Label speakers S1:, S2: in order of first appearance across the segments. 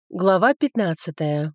S1: Глава 15.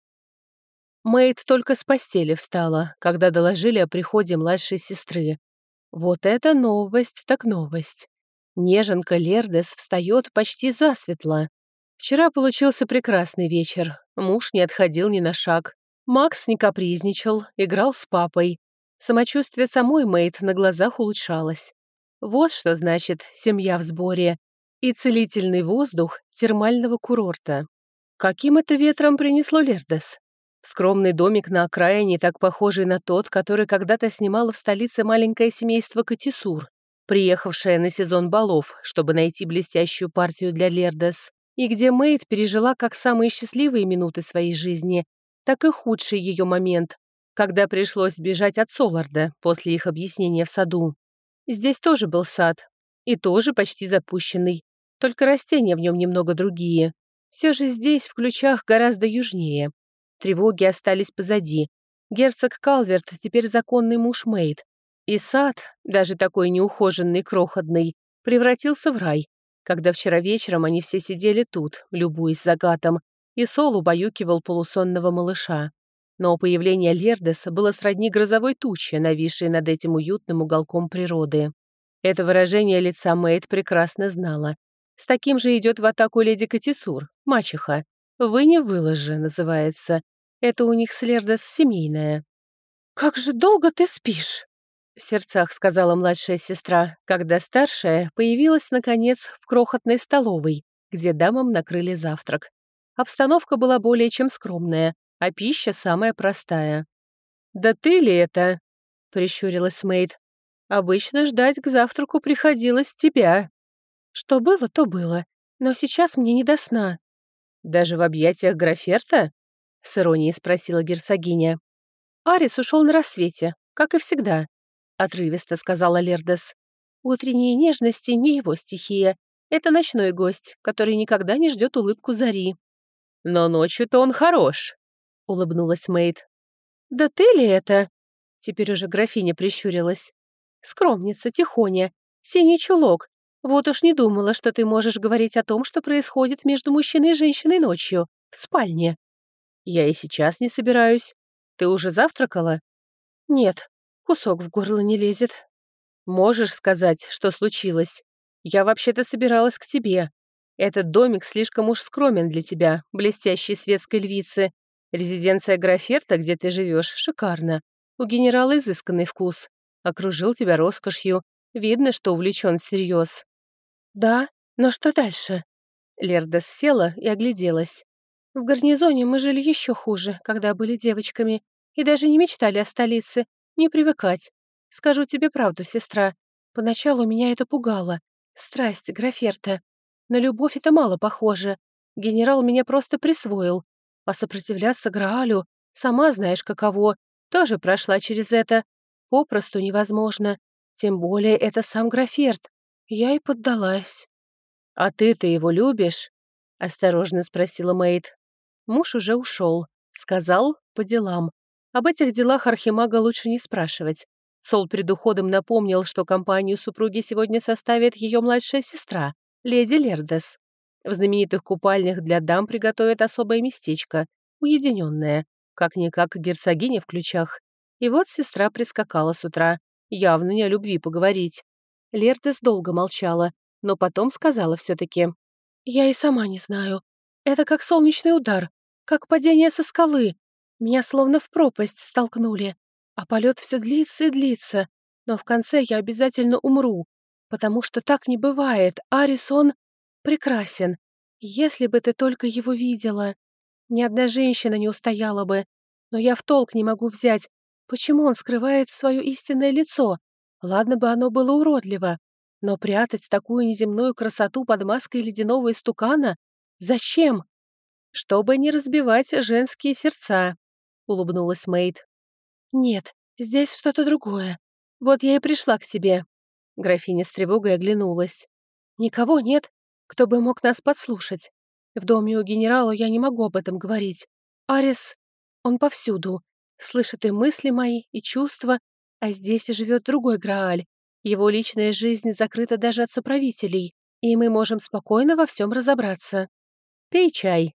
S1: Мэйд только с постели встала, когда доложили о приходе младшей сестры. Вот это новость так новость. Неженка Лердес встает почти засветло. Вчера получился прекрасный вечер. Муж не отходил ни на шаг. Макс не капризничал, играл с папой. Самочувствие самой Мэйд на глазах улучшалось. Вот что значит семья в сборе и целительный воздух термального курорта. Каким это ветром принесло Лердес? Скромный домик на окраине, так похожий на тот, который когда-то снимало в столице маленькое семейство Катисур, приехавшее на сезон балов, чтобы найти блестящую партию для Лердес, и где Мэйд пережила как самые счастливые минуты своей жизни, так и худший ее момент, когда пришлось бежать от Соларда после их объяснения в саду. Здесь тоже был сад, и тоже почти запущенный, только растения в нем немного другие. Все же здесь, в Ключах, гораздо южнее. Тревоги остались позади. Герцог Калверт теперь законный муж Мэйд. И сад, даже такой неухоженный и крохотный, превратился в рай, когда вчера вечером они все сидели тут, любуясь закатом, и Сол убаюкивал полусонного малыша. Но появление Лердеса было сродни грозовой туче, нависшей над этим уютным уголком природы. Это выражение лица Мэйд прекрасно знала. С таким же идет в атаку леди Катисур, мачеха. «Вы не выложи», называется. Это у них с Лердес семейное. «Как же долго ты спишь?» — в сердцах сказала младшая сестра, когда старшая появилась, наконец, в крохотной столовой, где дамам накрыли завтрак. Обстановка была более чем скромная, а пища самая простая. «Да ты ли это?» — прищурилась Мэйд. «Обычно ждать к завтраку приходилось тебя». «Что было, то было. Но сейчас мне не до сна». «Даже в объятиях Граферта?» — с иронией спросила герцогиня. «Арис ушел на рассвете, как и всегда», — отрывисто сказала Лердес. «Утренние нежности не его стихия. Это ночной гость, который никогда не ждет улыбку зари». «Но ночью-то он хорош», — улыбнулась Мэйд. «Да ты ли это?» — теперь уже графиня прищурилась. «Скромница, тихоня, синий чулок. Вот уж не думала, что ты можешь говорить о том, что происходит между мужчиной и женщиной ночью, в спальне». «Я и сейчас не собираюсь. Ты уже завтракала?» «Нет, кусок в горло не лезет». «Можешь сказать, что случилось? Я вообще-то собиралась к тебе. Этот домик слишком уж скромен для тебя, блестящей светской львицы. Резиденция Граферта, где ты живешь, шикарна. У генерала изысканный вкус. Окружил тебя роскошью. Видно, что увлечен всерьез». «Да, но что дальше?» Лердес села и огляделась. «В гарнизоне мы жили еще хуже, когда были девочками, и даже не мечтали о столице, не привыкать. Скажу тебе правду, сестра. Поначалу меня это пугало. Страсть Граферта. На любовь это мало похоже. Генерал меня просто присвоил. А сопротивляться Граалю, сама знаешь каково, тоже прошла через это. Попросту невозможно. Тем более это сам Граферт. Я и поддалась». «А ты-то его любишь?» — осторожно спросила Мэйд. Муж уже ушел. Сказал по делам. Об этих делах архимага лучше не спрашивать. Сол перед уходом напомнил, что компанию супруги сегодня составит ее младшая сестра, леди Лердес. В знаменитых купальнях для дам приготовят особое местечко, уединенное, как-никак герцогиня в Ключах. И вот сестра прискакала с утра, явно не о любви поговорить. Лердес долго молчала, но потом сказала все-таки. «Я и сама не знаю. Это как солнечный удар, как падение со скалы. Меня словно в пропасть столкнули. А полет все длится и длится. Но в конце я обязательно умру, потому что так не бывает. Арис, он прекрасен. Если бы ты только его видела. Ни одна женщина не устояла бы. Но я в толк не могу взять, почему он скрывает свое истинное лицо. Ладно бы оно было уродливо, но прятать такую неземную красоту под маской ледяного истукана? Зачем? «Чтобы не разбивать женские сердца», — улыбнулась Мэйд. «Нет, здесь что-то другое. Вот я и пришла к тебе». Графиня с тревогой оглянулась. «Никого нет, кто бы мог нас подслушать. В доме у генерала я не могу об этом говорить. Арис, он повсюду, слышит и мысли мои, и чувства, а здесь и живет другой Грааль. Его личная жизнь закрыта даже от соправителей, и мы можем спокойно во всем разобраться. Пей чай».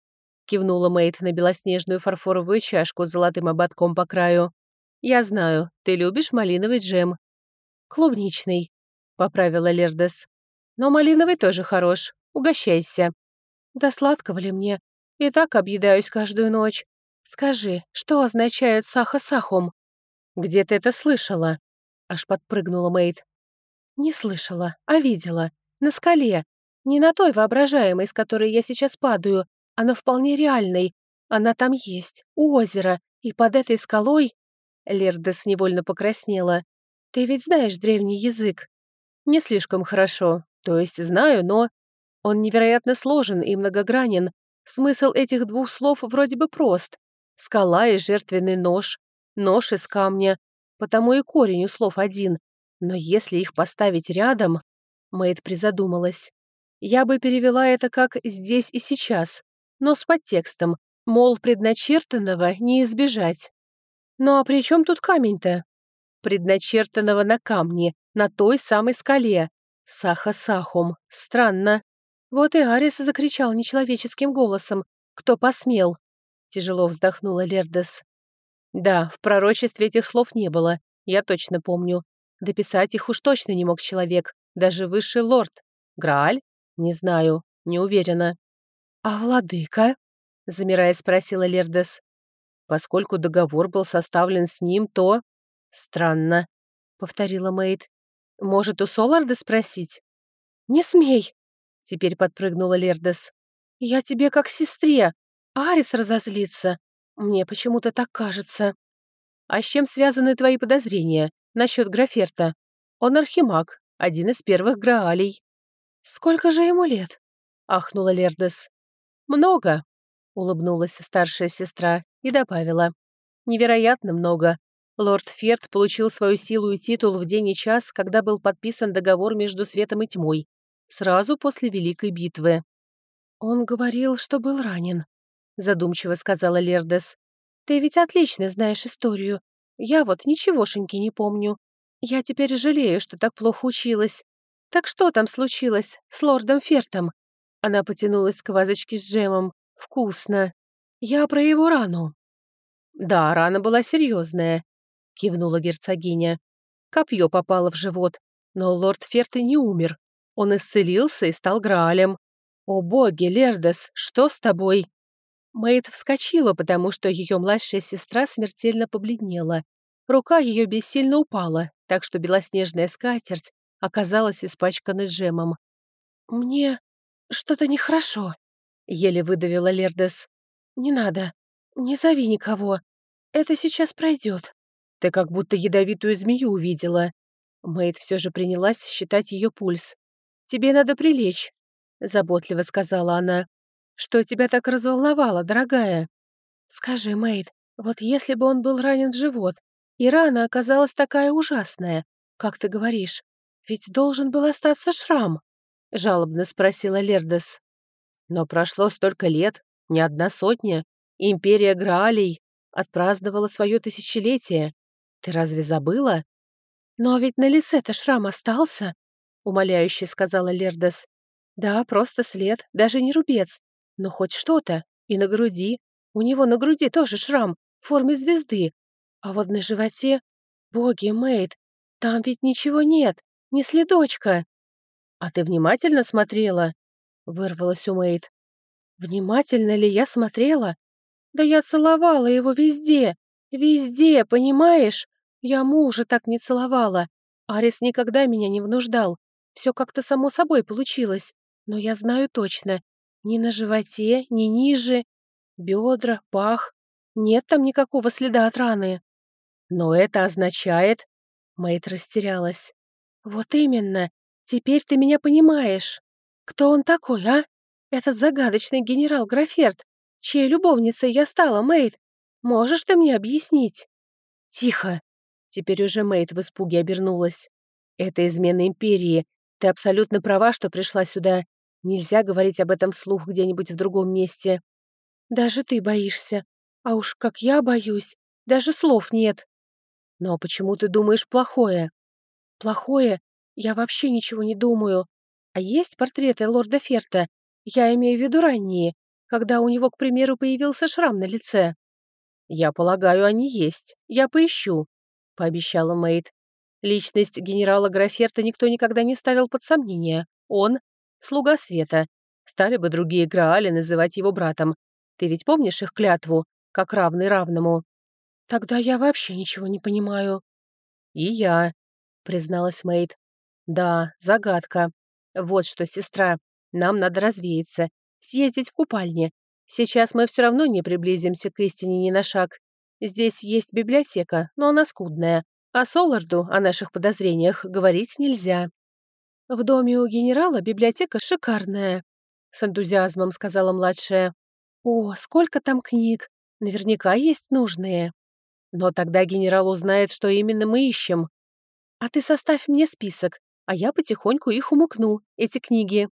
S1: кивнула Мэйд на белоснежную фарфоровую чашку с золотым ободком по краю. «Я знаю, ты любишь малиновый джем». «Клубничный», — поправила Лердес. «Но малиновый тоже хорош. Угощайся». «Да сладкого ли мне? И так объедаюсь каждую ночь. Скажи, что означает саха-сахум?» «Где ты это слышала?» Аж подпрыгнула Мэйд. «Не слышала, а видела. На скале. Не на той воображаемой, с которой я сейчас падаю, а на вполне реальной. Она там есть, у озера, и под этой скалой...» Лердес невольно покраснела. «Ты ведь знаешь древний язык?» «Не слишком хорошо. То есть знаю, но...» «Он невероятно сложен и многогранен. Смысл этих двух слов вроде бы прост. Скала и жертвенный нож. Нож из камня. Потому и корень у слов один. Но если их поставить рядом...» Мэйд призадумалась. «Я бы перевела это как «здесь и сейчас», но с подтекстом, мол, предначертанного не избежать. «Ну а при чем тут камень-то?» «Предначертанного на камне, на той самой скале. Саха-сахум. Странно». Вот и Арис закричал нечеловеческим голосом. «Кто посмел?» Тяжело вздохнула Лердес. «Да, в пророчестве этих слов не было, я точно помню. Дописать их уж точно не мог человек, даже высший лорд. Грааль? Не знаю, не уверена». «А владыка?» замирая спросила Лердес. «Поскольку договор был составлен с ним, то...» «Странно», — повторила Мэйд. «Может, у Соларда спросить?» «Не смей!» — теперь подпрыгнула Лердес. «Я тебе как сестре. Арис разозлится. Мне почему-то так кажется». «А с чем связаны твои подозрения насчет Граферта? Он архимаг, один из первых Граалей». «Сколько же ему лет?» — ахнула Лердес. «Много», — улыбнулась старшая сестра и добавила. «Невероятно много. Лорд Ферт получил свою силу и титул в день и час, когда был подписан договор между светом и тьмой, сразу после Великой битвы». «Он говорил, что был ранен», — задумчиво сказала Лердес. «Ты ведь отлично знаешь историю. Я вот ничегошеньки не помню. Я теперь жалею, что так плохо училась. Так что там случилось с лордом Фертом?» Она потянулась к вазочке с джемом. «Вкусно. Я про его рану». «Да, рана была серьезная», — кивнула герцогиня. «Копье попало в живот, но лорд Ферт и не умер. Он исцелился и стал Граалем. О боги, Лердес, что с тобой?» Мэйд вскочила, потому что ее младшая сестра смертельно побледнела. Рука ее бессильно упала, так что белоснежная скатерть оказалась испачкана джемом. «Мне что-то нехорошо», — еле выдавила Лердес. «Не надо. Не зови никого. Это сейчас пройдет». «Ты как будто ядовитую змею увидела». Мэйд все же принялась считать ее пульс. «Тебе надо прилечь», — заботливо сказала она. «Что тебя так разволновало, дорогая?» «Скажи, Мэйд, вот если бы он был ранен в живот, и рана оказалась такая ужасная, как ты говоришь, ведь должен был остаться шрам?» — жалобно спросила Лердес. «Но прошло столько лет, не одна сотня, и империя Граалей отпраздновала свое тысячелетие. Ты разве забыла?» «Но ведь на лице-то шрам остался», — умоляюще сказала Лердес. «Да, просто след, даже не рубец, но хоть что-то. И на груди. У него на груди тоже шрам в форме звезды. А вот на животе... Боги, Мэйд, там ведь ничего нет, ни следочка». «А ты внимательно смотрела?» — вырвалась у Мэйд. «Внимательно ли я смотрела? Да я целовала его везде, везде, понимаешь? Я мужа так не целовала. Арис никогда меня не внуждал. Все как-то само собой получилось. Но я знаю точно. Ни на животе, ни ниже. Бедра, пах. Нет там никакого следа от раны». «Но это означает...» Мэйд растерялась. «Вот именно. Теперь ты меня понимаешь. Кто он такой, а? Этот загадочный генерал Граферт, чьей любовницей я стала, Мэйд. Можешь ты мне объяснить?» «Тихо!» Теперь уже Мэйд в испуге обернулась. «Это измена империи. Ты абсолютно права, что пришла сюда. Нельзя говорить об этом вслух где-нибудь в другом месте». «Даже ты боишься. А уж как я боюсь. Даже слов нет». «Но почему ты думаешь плохое?» «Плохое? Я вообще ничего не думаю. А есть портреты лорда Ферта? Я имею в виду ранние. когда у него, к примеру, появился шрам на лице? Я полагаю, они есть. Я поищу, пообещала Мэйд. Личность генерала Граферта никто никогда не ставил под сомнение. Он — слуга света. Стали бы другие Граали называть его братом. Ты ведь помнишь их клятву, как равный равному? Тогда я вообще ничего не понимаю. И я, призналась Мэйд. Да, загадка. Вот что, сестра, нам надо развеяться, съездить в купальне. Сейчас мы все равно не приблизимся к истине ни на шаг. Здесь есть библиотека, но она скудная, а Соларду о наших подозрениях говорить нельзя. В доме у генерала библиотека шикарная, с энтузиазмом сказала младшая. О, сколько там книг! Наверняка есть нужные. Но тогда генерал узнает, что именно мы ищем. А ты составь мне список, а я потихоньку их умыкну, эти книги.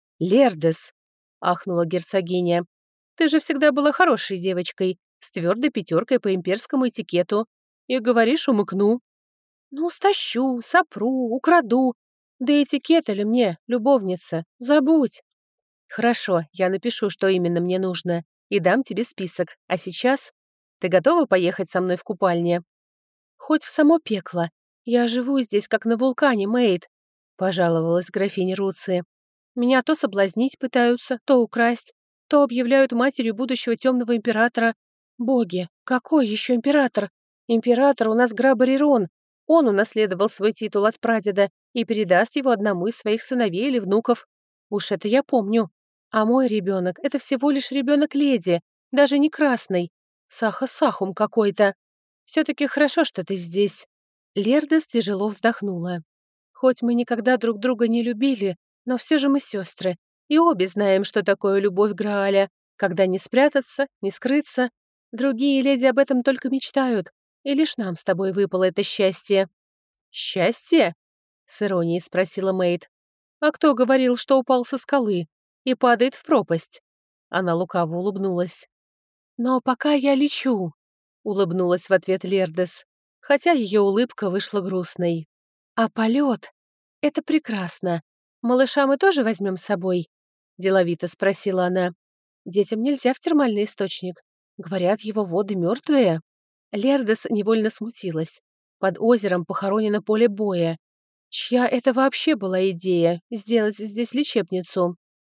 S1: Лердес, ахнула герцогиня. Ты же всегда была хорошей девочкой, с твердой пятеркой по имперскому этикету. И говоришь, умыкну. Ну, стащу, сопру, украду. Да этикета ли мне, любовница, забудь. Хорошо, я напишу, что именно мне нужно, и дам тебе список. А сейчас ты готова поехать со мной в купальне? Хоть в само пекло. Я живу здесь, как на вулкане, Мэйд, пожаловалась графиня Руци. Меня то соблазнить пытаются, то украсть, то объявляют матерью будущего темного императора. Боги, какой еще император? Император у нас Грабарирон. Он унаследовал свой титул от прадеда и передаст его одному из своих сыновей или внуков. Уж это я помню. А мой ребенок — это всего лишь ребенок леди, даже не красный. Саха-сахум какой-то. Все-таки хорошо, что ты здесь. Лердес тяжело вздохнула. Хоть мы никогда друг друга не любили, но все же мы сестры, и обе знаем, что такое любовь Грааля, когда не спрятаться, не скрыться. Другие леди об этом только мечтают, и лишь нам с тобой выпало это счастье». «Счастье?» — с иронией спросила Мэйд. «А кто говорил, что упал со скалы и падает в пропасть?» Она лукаво улыбнулась. «Но пока я лечу», — улыбнулась в ответ Лердес, хотя ее улыбка вышла грустной. «А полет? Это прекрасно. Малыша мы тоже возьмем с собой?» — деловито спросила она. «Детям нельзя в термальный источник. Говорят, его воды мертвые». Лердес невольно смутилась. Под озером похоронено поле боя. Чья это вообще была идея — сделать здесь лечебницу?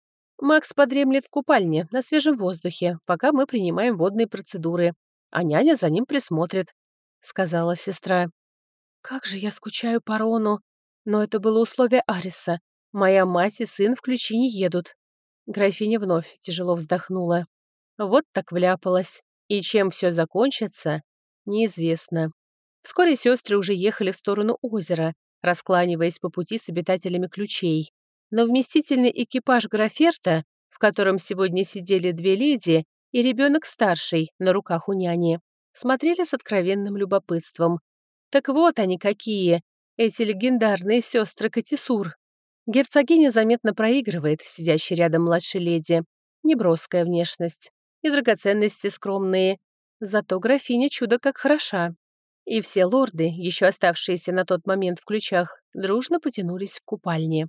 S1: Макс подремлет в купальне, на свежем воздухе, пока мы принимаем водные процедуры, а няня за ним присмотрит», — сказала сестра. «Как же я скучаю по Рону. Но это было условие Ариса. Моя мать и сын в ключи не едут». Графиня вновь тяжело вздохнула. Вот так вляпалась. И чем все закончится, неизвестно. Вскоре сестры уже ехали в сторону озера, раскланиваясь по пути с обитателями ключей. Но вместительный экипаж Граферта, в котором сегодня сидели две леди и ребенок старший на руках у няни, смотрели с откровенным любопытством. Так вот они какие, эти легендарные сестры Катисур. Герцогиня заметно проигрывает сидящей рядом младшей леди. Неброская внешность и драгоценности скромные. Зато графиня чудо как хороша. И все лорды, еще оставшиеся на тот момент в ключах, дружно потянулись в купальне.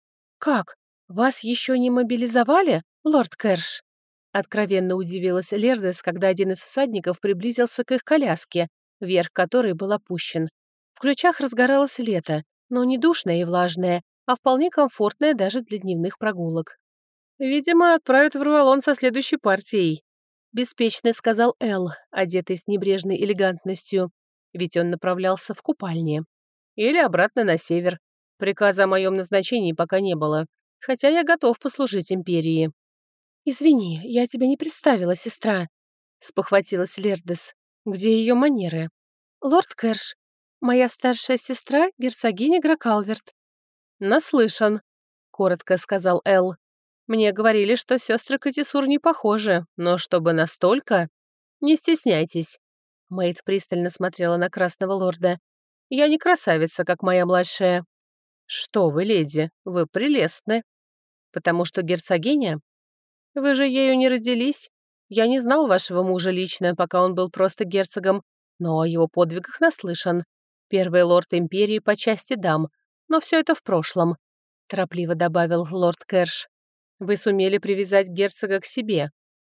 S1: «Как? Вас еще не мобилизовали, лорд Кэрш?» Откровенно удивилась Лердес, когда один из всадников приблизился к их коляске, верх которой был опущен. В ключах разгоралось лето, но не душное и влажное, а вполне комфортное даже для дневных прогулок. «Видимо, отправят в Рвалон со следующей партией», — беспечно сказал Эл, одетый с небрежной элегантностью, ведь он направлялся в купальне. «Или обратно на север. Приказа о моем назначении пока не было, хотя я готов послужить империи». «Извини, я тебя не представила, сестра», — спохватилась Лердес. «Где ее манеры?» «Лорд Кэрш, моя старшая сестра, герцогиня Гракалверт». «Наслышан», — коротко сказал Эл. «Мне говорили, что сестры Катисур не похожи, но чтобы настолько...» «Не стесняйтесь», — Мэйд пристально смотрела на красного лорда. «Я не красавица, как моя младшая». «Что вы, леди, вы прелестны». «Потому что герцогиня?» «Вы же ею не родились. Я не знал вашего мужа лично, пока он был просто герцогом, но о его подвигах наслышан. Первый лорд империи по части дам, но все это в прошлом», — торопливо добавил лорд Кэрш. «Вы сумели привязать герцога к себе.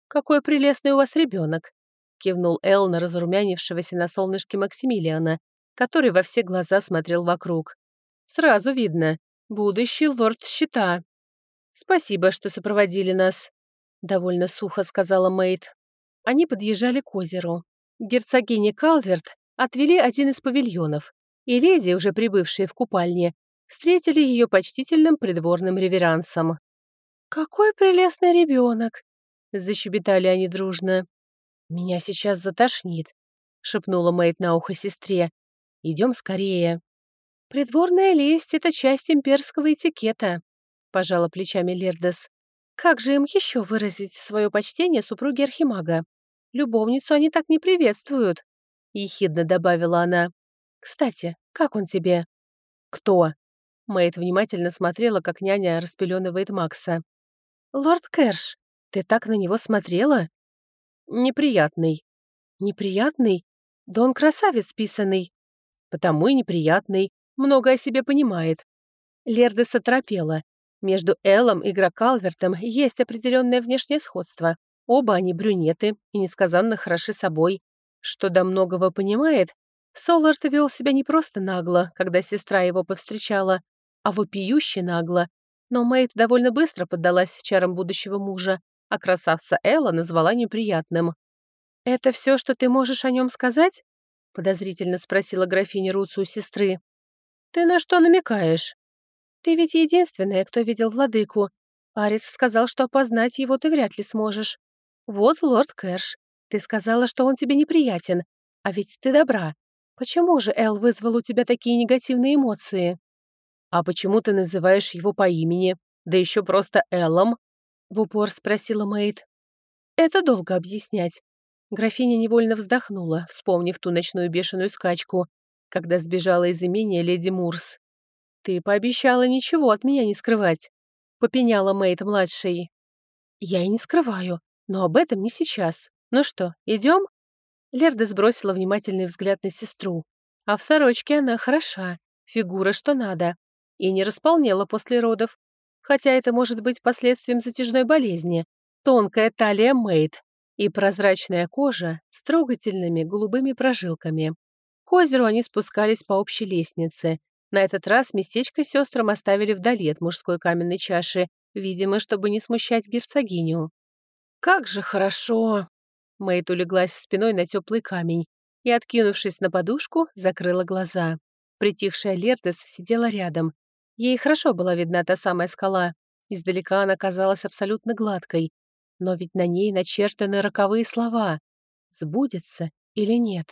S1: «Какой прелестный у вас ребенок!» — кивнул Эл на разрумянившегося на солнышке Максимилиана, который во все глаза смотрел вокруг. «Сразу видно. Будущий лорд Щита». «Спасибо, что сопроводили нас», — довольно сухо сказала Мэйд. Они подъезжали к озеру. Герцогини Калверт отвели один из павильонов, и леди, уже прибывшие в купальне, встретили ее почтительным придворным реверансом. «Какой прелестный ребенок!» — защебетали они дружно. «Меня сейчас затошнит», — шепнула Мэйд на ухо сестре. «Идем скорее». «Придворная лесть — это часть имперского этикета», — пожала плечами Лердес. «Как же им еще выразить свое почтение супруге Архимага? Любовницу они так не приветствуют», — ехидно добавила она. «Кстати, как он тебе?» «Кто?» Мэйд внимательно смотрела, как няня распеленывает Макса. «Лорд Кэрш, ты так на него смотрела?» «Неприятный». «Неприятный? Да он красавец писанный». «Потому и неприятный. Много о себе понимает». Лердес оторопела. Между Эллом и Гракалвертом есть определенное внешнее сходство. Оба они брюнеты и несказанно хороши собой. Что до многого понимает, Солард вел себя не просто нагло, когда сестра его повстречала, а вопиюще нагло. Но Мэйд довольно быстро поддалась чарам будущего мужа, а красавца Элла назвала неприятным. «Это все, что ты можешь о нем сказать?» — подозрительно спросила графиня Руцу у сестры. «Ты на что намекаешь?» «Ты ведь единственная, кто видел владыку. Арис сказал, что опознать его ты вряд ли сможешь. Вот лорд Кэрш. Ты сказала, что он тебе неприятен. А ведь ты добра. Почему же Эл вызвал у тебя такие негативные эмоции?» «А почему ты называешь его по имени? Да еще просто Эллом?» — в упор спросила Мэйд. «Это долго объяснять». Графиня невольно вздохнула, вспомнив ту ночную бешеную скачку, когда сбежала из имения леди Мурс. «Ты пообещала ничего от меня не скрывать», — попеняла Мэйд-младшей. «Я и не скрываю, но об этом не сейчас. Ну что, идем?» Лерда сбросила внимательный взгляд на сестру. А в сорочке она хороша, фигура что надо. И не располнела после родов. Хотя это может быть последствием затяжной болезни. Тонкая талия Мэйд и прозрачная кожа с трогательными голубыми прожилками. К озеру они спускались по общей лестнице. На этот раз местечко сестрам оставили вдали от мужской каменной чаши, видимо, чтобы не смущать герцогиню. «Как же хорошо!» Мэйд улеглась спиной на теплый камень и, откинувшись на подушку, закрыла глаза. Притихшая Лердес сидела рядом. Ей хорошо была видна та самая скала. Издалека она казалась абсолютно гладкой. Но ведь на ней начертаны роковые слова. Сбудется или нет?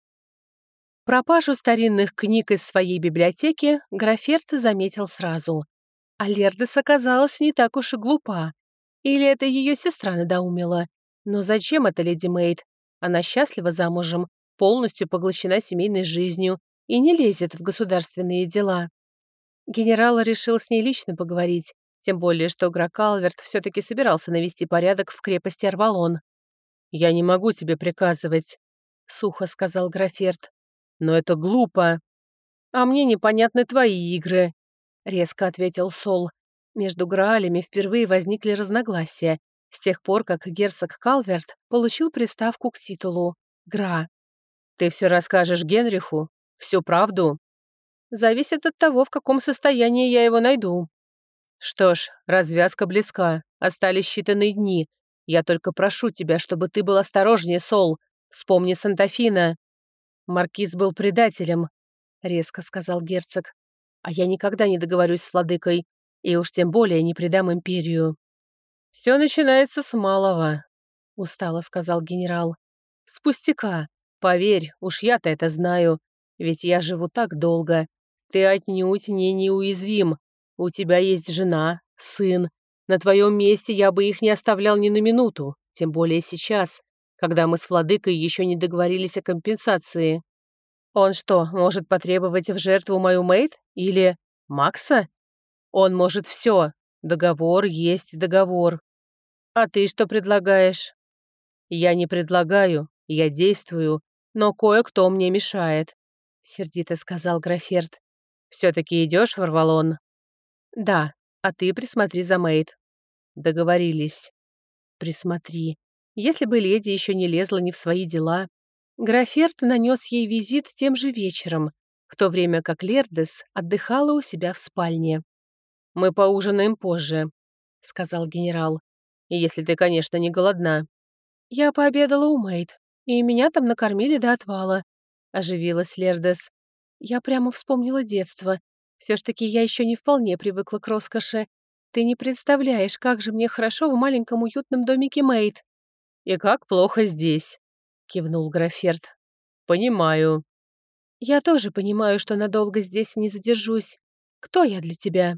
S1: Пропажу старинных книг из своей библиотеки Граферт заметил сразу. А Лердес оказалась не так уж и глупа. Или это ее сестра надоумила? Но зачем это леди Мэйд? Она счастлива замужем, полностью поглощена семейной жизнью и не лезет в государственные дела. Генерал решил с ней лично поговорить, тем более, что Гракалверт все-таки собирался навести порядок в крепости Арвалон. «Я не могу тебе приказывать», — сухо сказал Граферт. «Но это глупо». «А мне непонятны твои игры», — резко ответил Сол. Между Граалями впервые возникли разногласия, с тех пор, как герцог Калверт получил приставку к титулу «Гра». «Ты все расскажешь Генриху? Всю правду?» «Зависит от того, в каком состоянии я его найду». «Что ж, развязка близка. Остались считанные дни. Я только прошу тебя, чтобы ты был осторожнее, Сол. Вспомни Сантафина». «Маркиз был предателем», — резко сказал герцог. «А я никогда не договорюсь с владыкой, и уж тем более не предам империю». «Все начинается с малого», — устало сказал генерал. «С пустяка. Поверь, уж я-то это знаю. Ведь я живу так долго. Ты отнюдь не неуязвим. У тебя есть жена, сын. На твоем месте я бы их не оставлял ни на минуту, тем более сейчас, когда мы с владыкой еще не договорились о компенсации. Он что, может потребовать в жертву мою Мэйд? Или Макса? Он может все. Договор есть договор. А ты что предлагаешь? Я не предлагаю, я действую, но кое-кто мне мешает, сердито сказал Граферт. Все-таки идешь в Арвалон? Да, а ты присмотри за Мэйд. Договорились. Присмотри. Если бы леди еще не лезла не в свои дела. Граферт нанес ей визит тем же вечером, в то время как Лердес отдыхала у себя в спальне. «Мы поужинаем позже», — сказал генерал. «Если ты, конечно, не голодна». «Я пообедала у Мэйд, и меня там накормили до отвала», — оживилась Лердес. «Я прямо вспомнила детство. Все ж таки я еще не вполне привыкла к роскоши. Ты не представляешь, как же мне хорошо в маленьком уютном домике Мэйд». «И как плохо здесь», — кивнул Граферт. «Понимаю». «Я тоже понимаю, что надолго здесь не задержусь. Кто я для тебя?»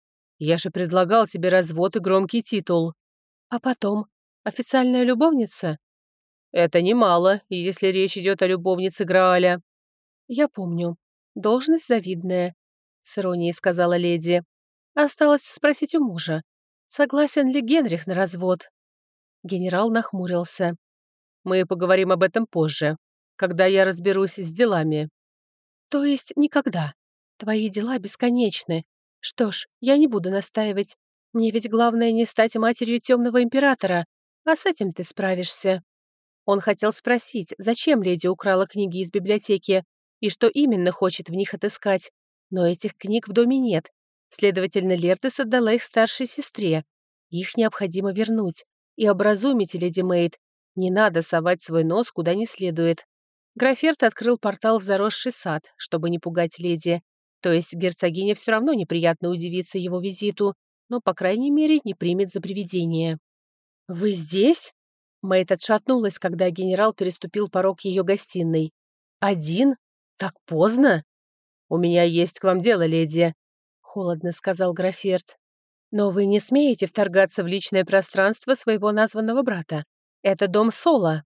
S1: «Я же предлагал тебе развод и громкий титул». «А потом? Официальная любовница?» «Это немало, если речь идет о любовнице Грааля». «Я помню. Должность завидная», — с иронией сказала леди. «Осталось спросить у мужа, согласен ли Генрих на развод?» Генерал нахмурился. «Мы поговорим об этом позже, когда я разберусь с делами». «То есть никогда? Твои дела бесконечны. Что ж, я не буду настаивать. Мне ведь главное не стать матерью темного императора, а с этим ты справишься». Он хотел спросить, зачем леди украла книги из библиотеки и что именно хочет в них отыскать, но этих книг в доме нет. Следовательно, Лердес отдала их старшей сестре. Их необходимо вернуть. И образумить, леди Мэйд. Не надо совать свой нос куда не следует. Граферт открыл портал в заросший сад, чтобы не пугать леди. То есть герцогине все равно неприятно удивиться его визиту, но, по крайней мере, не примет за привидение. «Вы здесь?» Мэйд отшатнулась, когда генерал переступил порог ее гостиной. «Один? Так поздно?» «У меня есть к вам дело, леди», — холодно сказал Граферт. «Но вы не смеете вторгаться в личное пространство своего названного брата. Это дом Сола».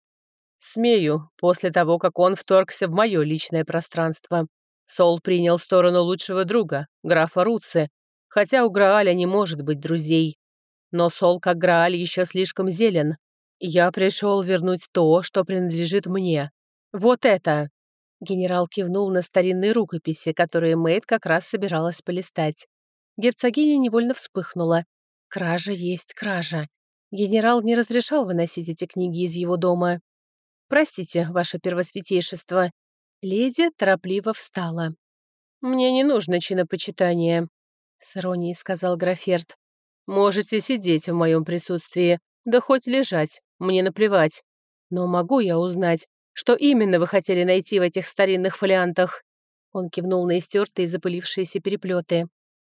S1: «Смею, после того, как он вторгся в мое личное пространство. Сол принял сторону лучшего друга, графа Руци, хотя у Грааля не может быть друзей. Но Сол, как Грааль, еще слишком зелен. Я пришел вернуть то, что принадлежит мне. Вот это!» Генерал кивнул на старинные рукописи, которые Мэйд как раз собиралась полистать. Герцогиня невольно вспыхнула. Кража есть кража. Генерал не разрешал выносить эти книги из его дома. «Простите, ваше первосвятейшество». Леди торопливо встала. «Мне не нужно чинопочитание», — с иронией сказал Граферт. «Можете сидеть в моем присутствии, да хоть лежать, мне наплевать. Но могу я узнать, что именно вы хотели найти в этих старинных фолиантах?» Он кивнул на истертые и запылившиеся переплеты.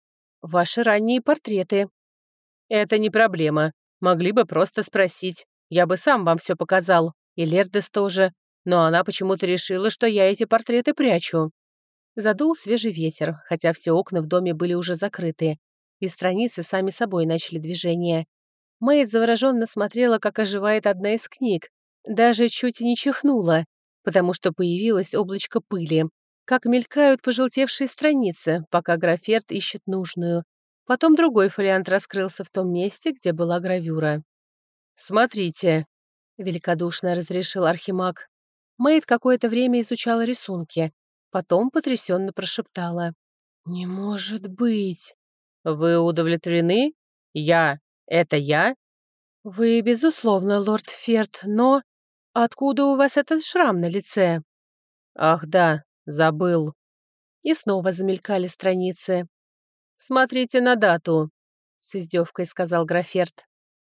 S1: «Ваши ранние портреты». «Это не проблема. Могли бы просто спросить. Я бы сам вам все показал. И Лердес тоже. Но она почему-то решила, что я эти портреты прячу». Задул свежий ветер, хотя все окна в доме были уже закрыты, и страницы сами собой начали движение. Мэйд завороженно смотрела, как оживает одна из книг, даже чуть не чихнула, потому что появилось облачко пыли, как мелькают пожелтевшие страницы, пока Граферт ищет нужную. Потом другой фолиант раскрылся в том месте, где была гравюра. «Смотрите», — великодушно разрешил Архимаг. Мэйд какое-то время изучала рисунки, потом потрясенно прошептала. «Не может быть!» «Вы удовлетворены? Я? Это я?» «Вы, безусловно, лорд Ферт, но... Откуда у вас этот шрам на лице?» «Ах да, забыл». И снова замелькали страницы. «Смотрите на дату», — с издевкой сказал Граферт.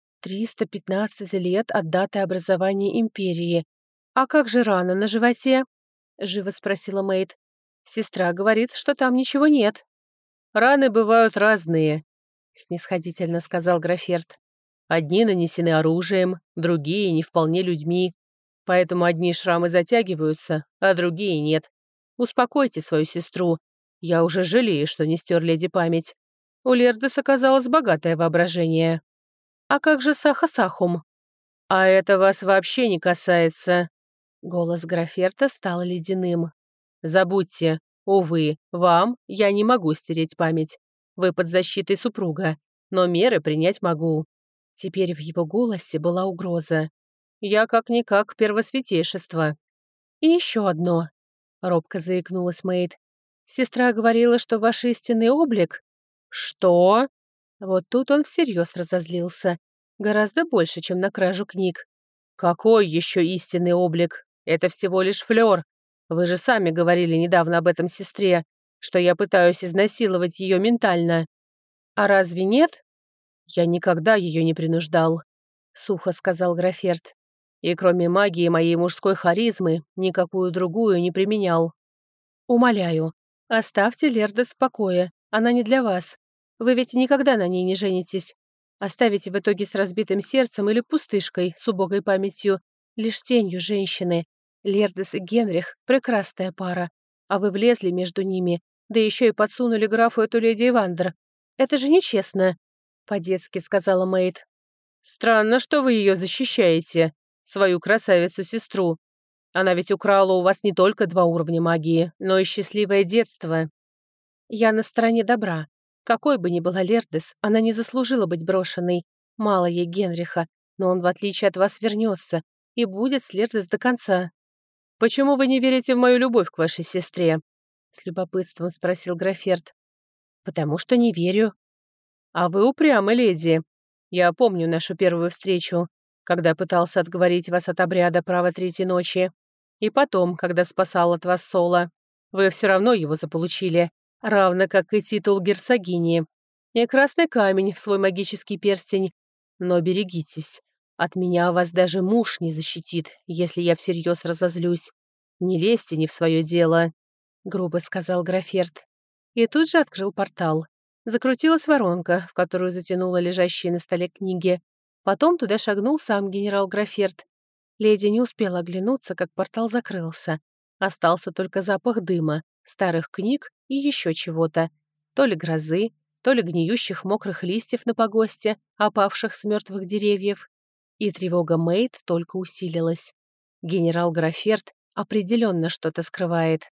S1: 315 лет от даты образования империи. А как же рана на животе?» — живо спросила Мэйд. «Сестра говорит, что там ничего нет». «Раны бывают разные», — снисходительно сказал Граферт. «Одни нанесены оружием, другие не вполне людьми. Поэтому одни шрамы затягиваются, а другие нет. Успокойте свою сестру. Я уже жалею, что не стер леди память. У Лердес оказалось богатое воображение. А как же Саха-Сахум? А это вас вообще не касается». Голос Граферта стал ледяным. «Забудьте. Увы, вам я не могу стереть память. Вы под защитой супруга, но меры принять могу». Теперь в его голосе была угроза. «Я как-никак первосвятейшество». «И еще одно», — робко заикнулась Мэйд. «Сестра говорила, что ваш истинный облик...» «Что?» Вот тут он всерьез разозлился. Гораздо больше, чем на кражу книг. «Какой еще истинный облик? Это всего лишь флёр. Вы же сами говорили недавно об этом сестре, что я пытаюсь изнасиловать ее ментально. А разве нет? Я никогда ее не принуждал», — сухо сказал Граферт. «И кроме магии моей мужской харизмы, никакую другую не применял». «Умоляю, оставьте Лердес в покое. Она не для вас. Вы ведь никогда на ней не женитесь. Оставите в итоге с разбитым сердцем или пустышкой с убогой памятью, лишь тенью женщины. Лердес и Генрих — прекрасная пара. А вы влезли между ними, да еще и подсунули графу эту леди Ивандер. Это же нечестно», — по-детски сказала Мэйд. «Странно, что вы ее защищаете, свою красавицу-сестру. Она ведь украла у вас не только 2 уровня магии, но и счастливое детство». «Я на стороне добра. Какой бы ни была Лердес, она не заслужила быть брошенной. Мало ей Генриха, но он, в отличие от вас, вернется и будет с Лердес до конца». «Почему вы не верите в мою любовь к вашей сестре?» — с любопытством спросил Граферт. «Потому что не верю». «А вы упрямы, леди. Я помню нашу первую встречу, когда пытался отговорить вас от обряда права третьей ночи. И потом, когда спасал от вас Соло. Вы все равно его заполучили, равно как и титул герцогини. И красный камень в свой магический перстень. Но берегитесь. От меня вас даже муж не защитит, если я всерьез разозлюсь. Не лезьте не в свое дело», — грубо сказал Граферт. И тут же открыл портал. Закрутилась воронка, в которую затянула лежащие на столе книги. Потом туда шагнул сам генерал Граферт. Леди не успела оглянуться, как портал закрылся. Остался только запах дыма, старых книг и еще чего-то. То ли грозы, то ли гниющих мокрых листьев на погосте, опавших с мертвых деревьев. И тревога Мэйд только усилилась. Генерал Граферт определенно что-то скрывает.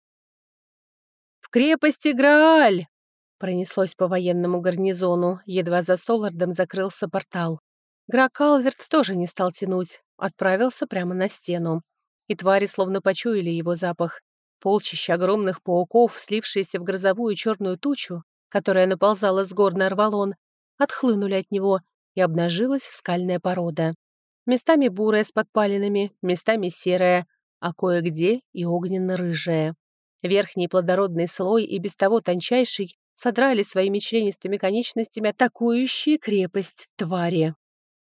S1: «В крепости Грааль!» Пронеслось по военному гарнизону, едва за Солардом закрылся портал. Грак Калверт тоже не стал тянуть, отправился прямо на стену. И твари словно почуяли его запах. Полчища огромных пауков, слившиеся в грозовую черную тучу, которая наползала с гор на Арвалон, отхлынули от него, и обнажилась скальная порода. Местами бурая с подпалинами, местами серая, а кое-где и огненно-рыжая. Верхний плодородный слой и без того тончайший содрали своими членистыми конечностями атакующие крепость твари.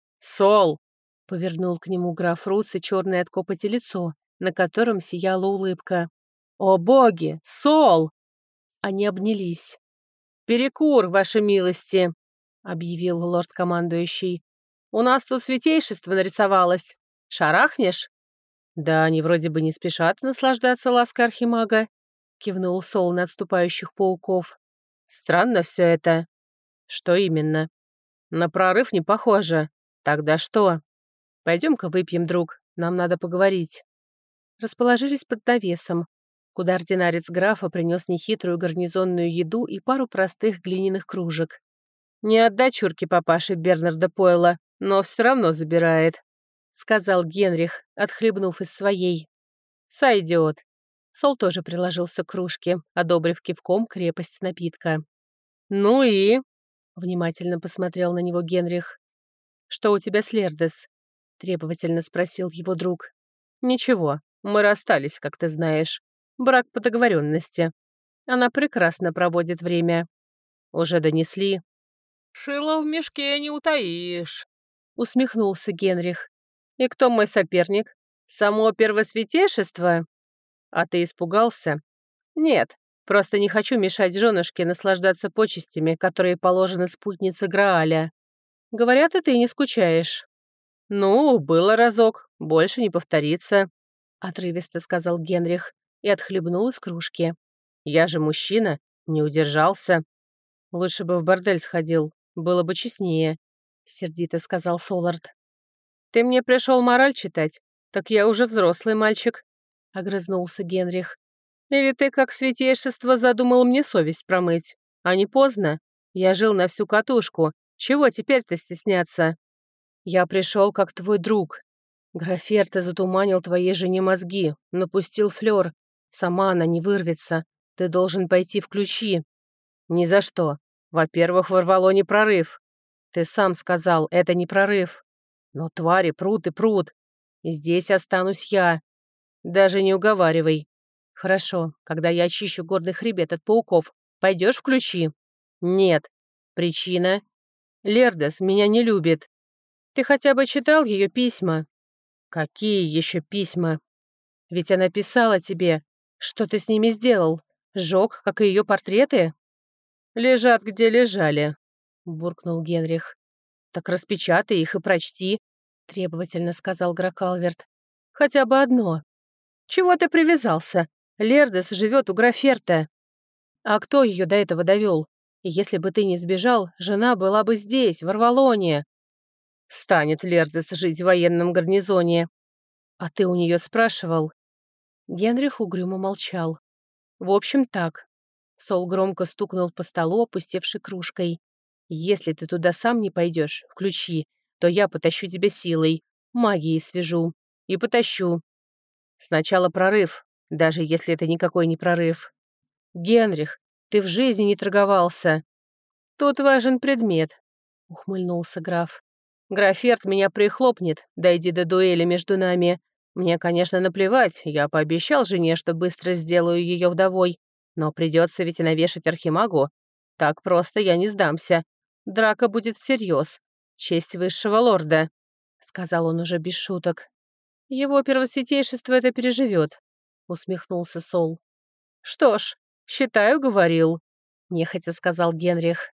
S1: «Сол!» — повернул к нему граф Руци черное от копоти лицо, на котором сияла улыбка. «О боги! Сол!» Они обнялись. «Перекур, ваши милости!» — объявил лорд-командующий. «У нас тут святейшество нарисовалось. Шарахнешь?» «Да они вроде бы не спешат наслаждаться лаской архимага», — кивнул Сол на отступающих пауков. «Странно все это». «Что именно?» «На прорыв не похоже. Тогда что?» «Пойдем-ка выпьем, друг. Нам надо поговорить». Расположились под навесом, куда ординарец графа принес нехитрую гарнизонную еду и пару простых глиняных кружек. «Не от дочурки папаши Бернарда Пойла, но все равно забирает», — сказал Генрих, отхлебнув из своей. «Сойдет». Сол тоже приложился к кружке, одобрив кивком крепость напитка. «Ну и?» — внимательно посмотрел на него Генрих. «Что у тебя с Лердес?» — требовательно спросил его друг. «Ничего, мы расстались, как ты знаешь. Брак по договоренности. Она прекрасно проводит время. Уже донесли».
S2: «Шило в мешке не утаишь»,
S1: — усмехнулся Генрих. «И кто мой соперник? Само первосвятейшество? А ты испугался? Нет, просто не хочу мешать женушке наслаждаться почестями, которые положены спутнице Грааля. Говорят, и ты не скучаешь». «Ну, было разок, больше не повторится», — отрывисто сказал Генрих и отхлебнул из кружки. «Я же мужчина, не удержался. Лучше бы в бордель сходил, было бы честнее», — сердито сказал Солард. «Ты мне пришел мораль читать? Так я уже взрослый мальчик», — огрызнулся Генрих. «Или ты, как святейшество, задумал мне совесть промыть? А не поздно? Я жил на всю катушку. Чего теперь-то стесняться?» «Я пришел как твой друг. Граферта затуманил твоей жене мозги, напустил флёр. Сама она не вырвется. Ты должен пойти в ключи». «Ни за что. Во-первых, в Арвалоне прорыв. Ты сам сказал, это не прорыв. Но твари прут и прут. Здесь останусь я. Даже не уговаривай. Хорошо, когда я очищу горный хребет от пауков, пойдешь в ключи? Нет. Причина? Лердес меня не любит. Ты хотя бы читал ее письма? Какие еще письма? Ведь она писала тебе. Что ты с ними сделал? Сжег, как и ее портреты? Лежат, где лежали, буркнул Генрих. Так распечатай их и прочти, требовательно сказал Гракалверт. Хотя бы одно. Чего ты привязался? Лердес живет у Граферта. А кто ее до этого довел? И если бы ты не сбежал, жена была бы здесь, в Арвалоне. Станет Лердес жить в военном гарнизоне. А ты у нее спрашивал? Генрих угрюмо молчал. В общем, так. Сол громко стукнул по столу, опустевшей кружкой. Если ты туда сам не пойдешь, в ключи, то я потащу тебя силой, магией свяжу. И потащу. Сначала прорыв, даже если это никакой не прорыв. Генрих, ты в жизни не торговался. Тут важен предмет, ухмыльнулся граф. Граферт меня прихлопнет, дойди до дуэли между нами. Мне, конечно, наплевать, я пообещал жене, что быстро сделаю ее вдовой. Но придется ведь и навешать архимагу. Так просто я не сдамся. Драка будет всерьез. Честь высшего лорда, сказал он уже без шуток. Его первосвятейшество это переживет, усмехнулся Сол. Что ж, считаю, говорил, нехотя сказал Генрих.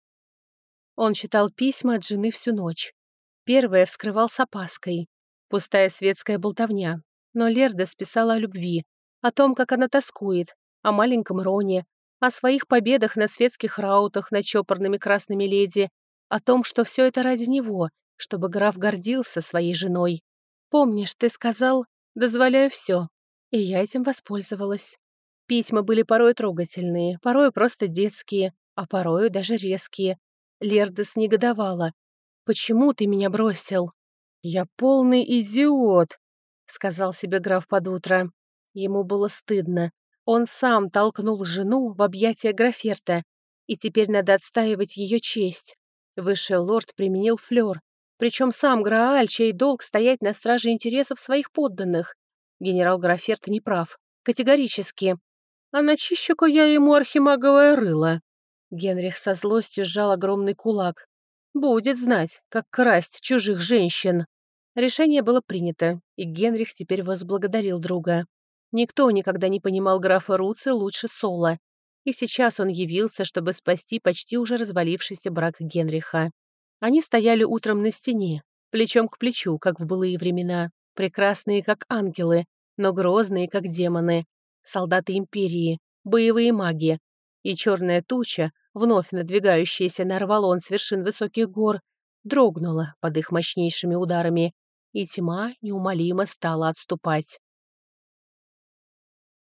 S1: Он читал письма от жены всю ночь. Первое вскрывал с опаской. Пустая светская болтовня. Но Лердес писала о любви, о том, как она тоскует, о маленьком Роне, о своих победах на светских раутах над чопорными красными леди, о том, что все это ради него, чтобы граф гордился своей женой. «Помнишь, ты сказал, дозволяю все, и я этим воспользовалась». Письма были порой трогательные, порой просто детские, а порою даже резкие. Лердес негодовала. «Почему ты меня бросил?» «Я полный идиот», — сказал себе граф под утро. Ему было стыдно. Он сам толкнул жену в объятия Граферта, и теперь надо отстаивать ее честь. Высший лорд применил флёр, причем сам Грааль, чей долг стоять на страже интересов своих подданных. Генерал Граферт не прав. Категорически. А начищу-ка я ему архимаговое рыло. Генрих со злостью сжал огромный кулак. Будет знать, как красть чужих женщин. Решение было принято, и Генрих теперь возблагодарил друга. Никто никогда не понимал графа Руци лучше Сола. И сейчас он явился, чтобы спасти почти уже развалившийся брак Генриха. Они стояли утром на стене, плечом к плечу, как в былые времена, прекрасные, как ангелы, но грозные, как демоны, солдаты империи, боевые маги. И черная туча, вновь надвигающаяся на Арвалон с вершин высоких гор, дрогнула под их мощнейшими ударами, и тьма неумолимо стала отступать.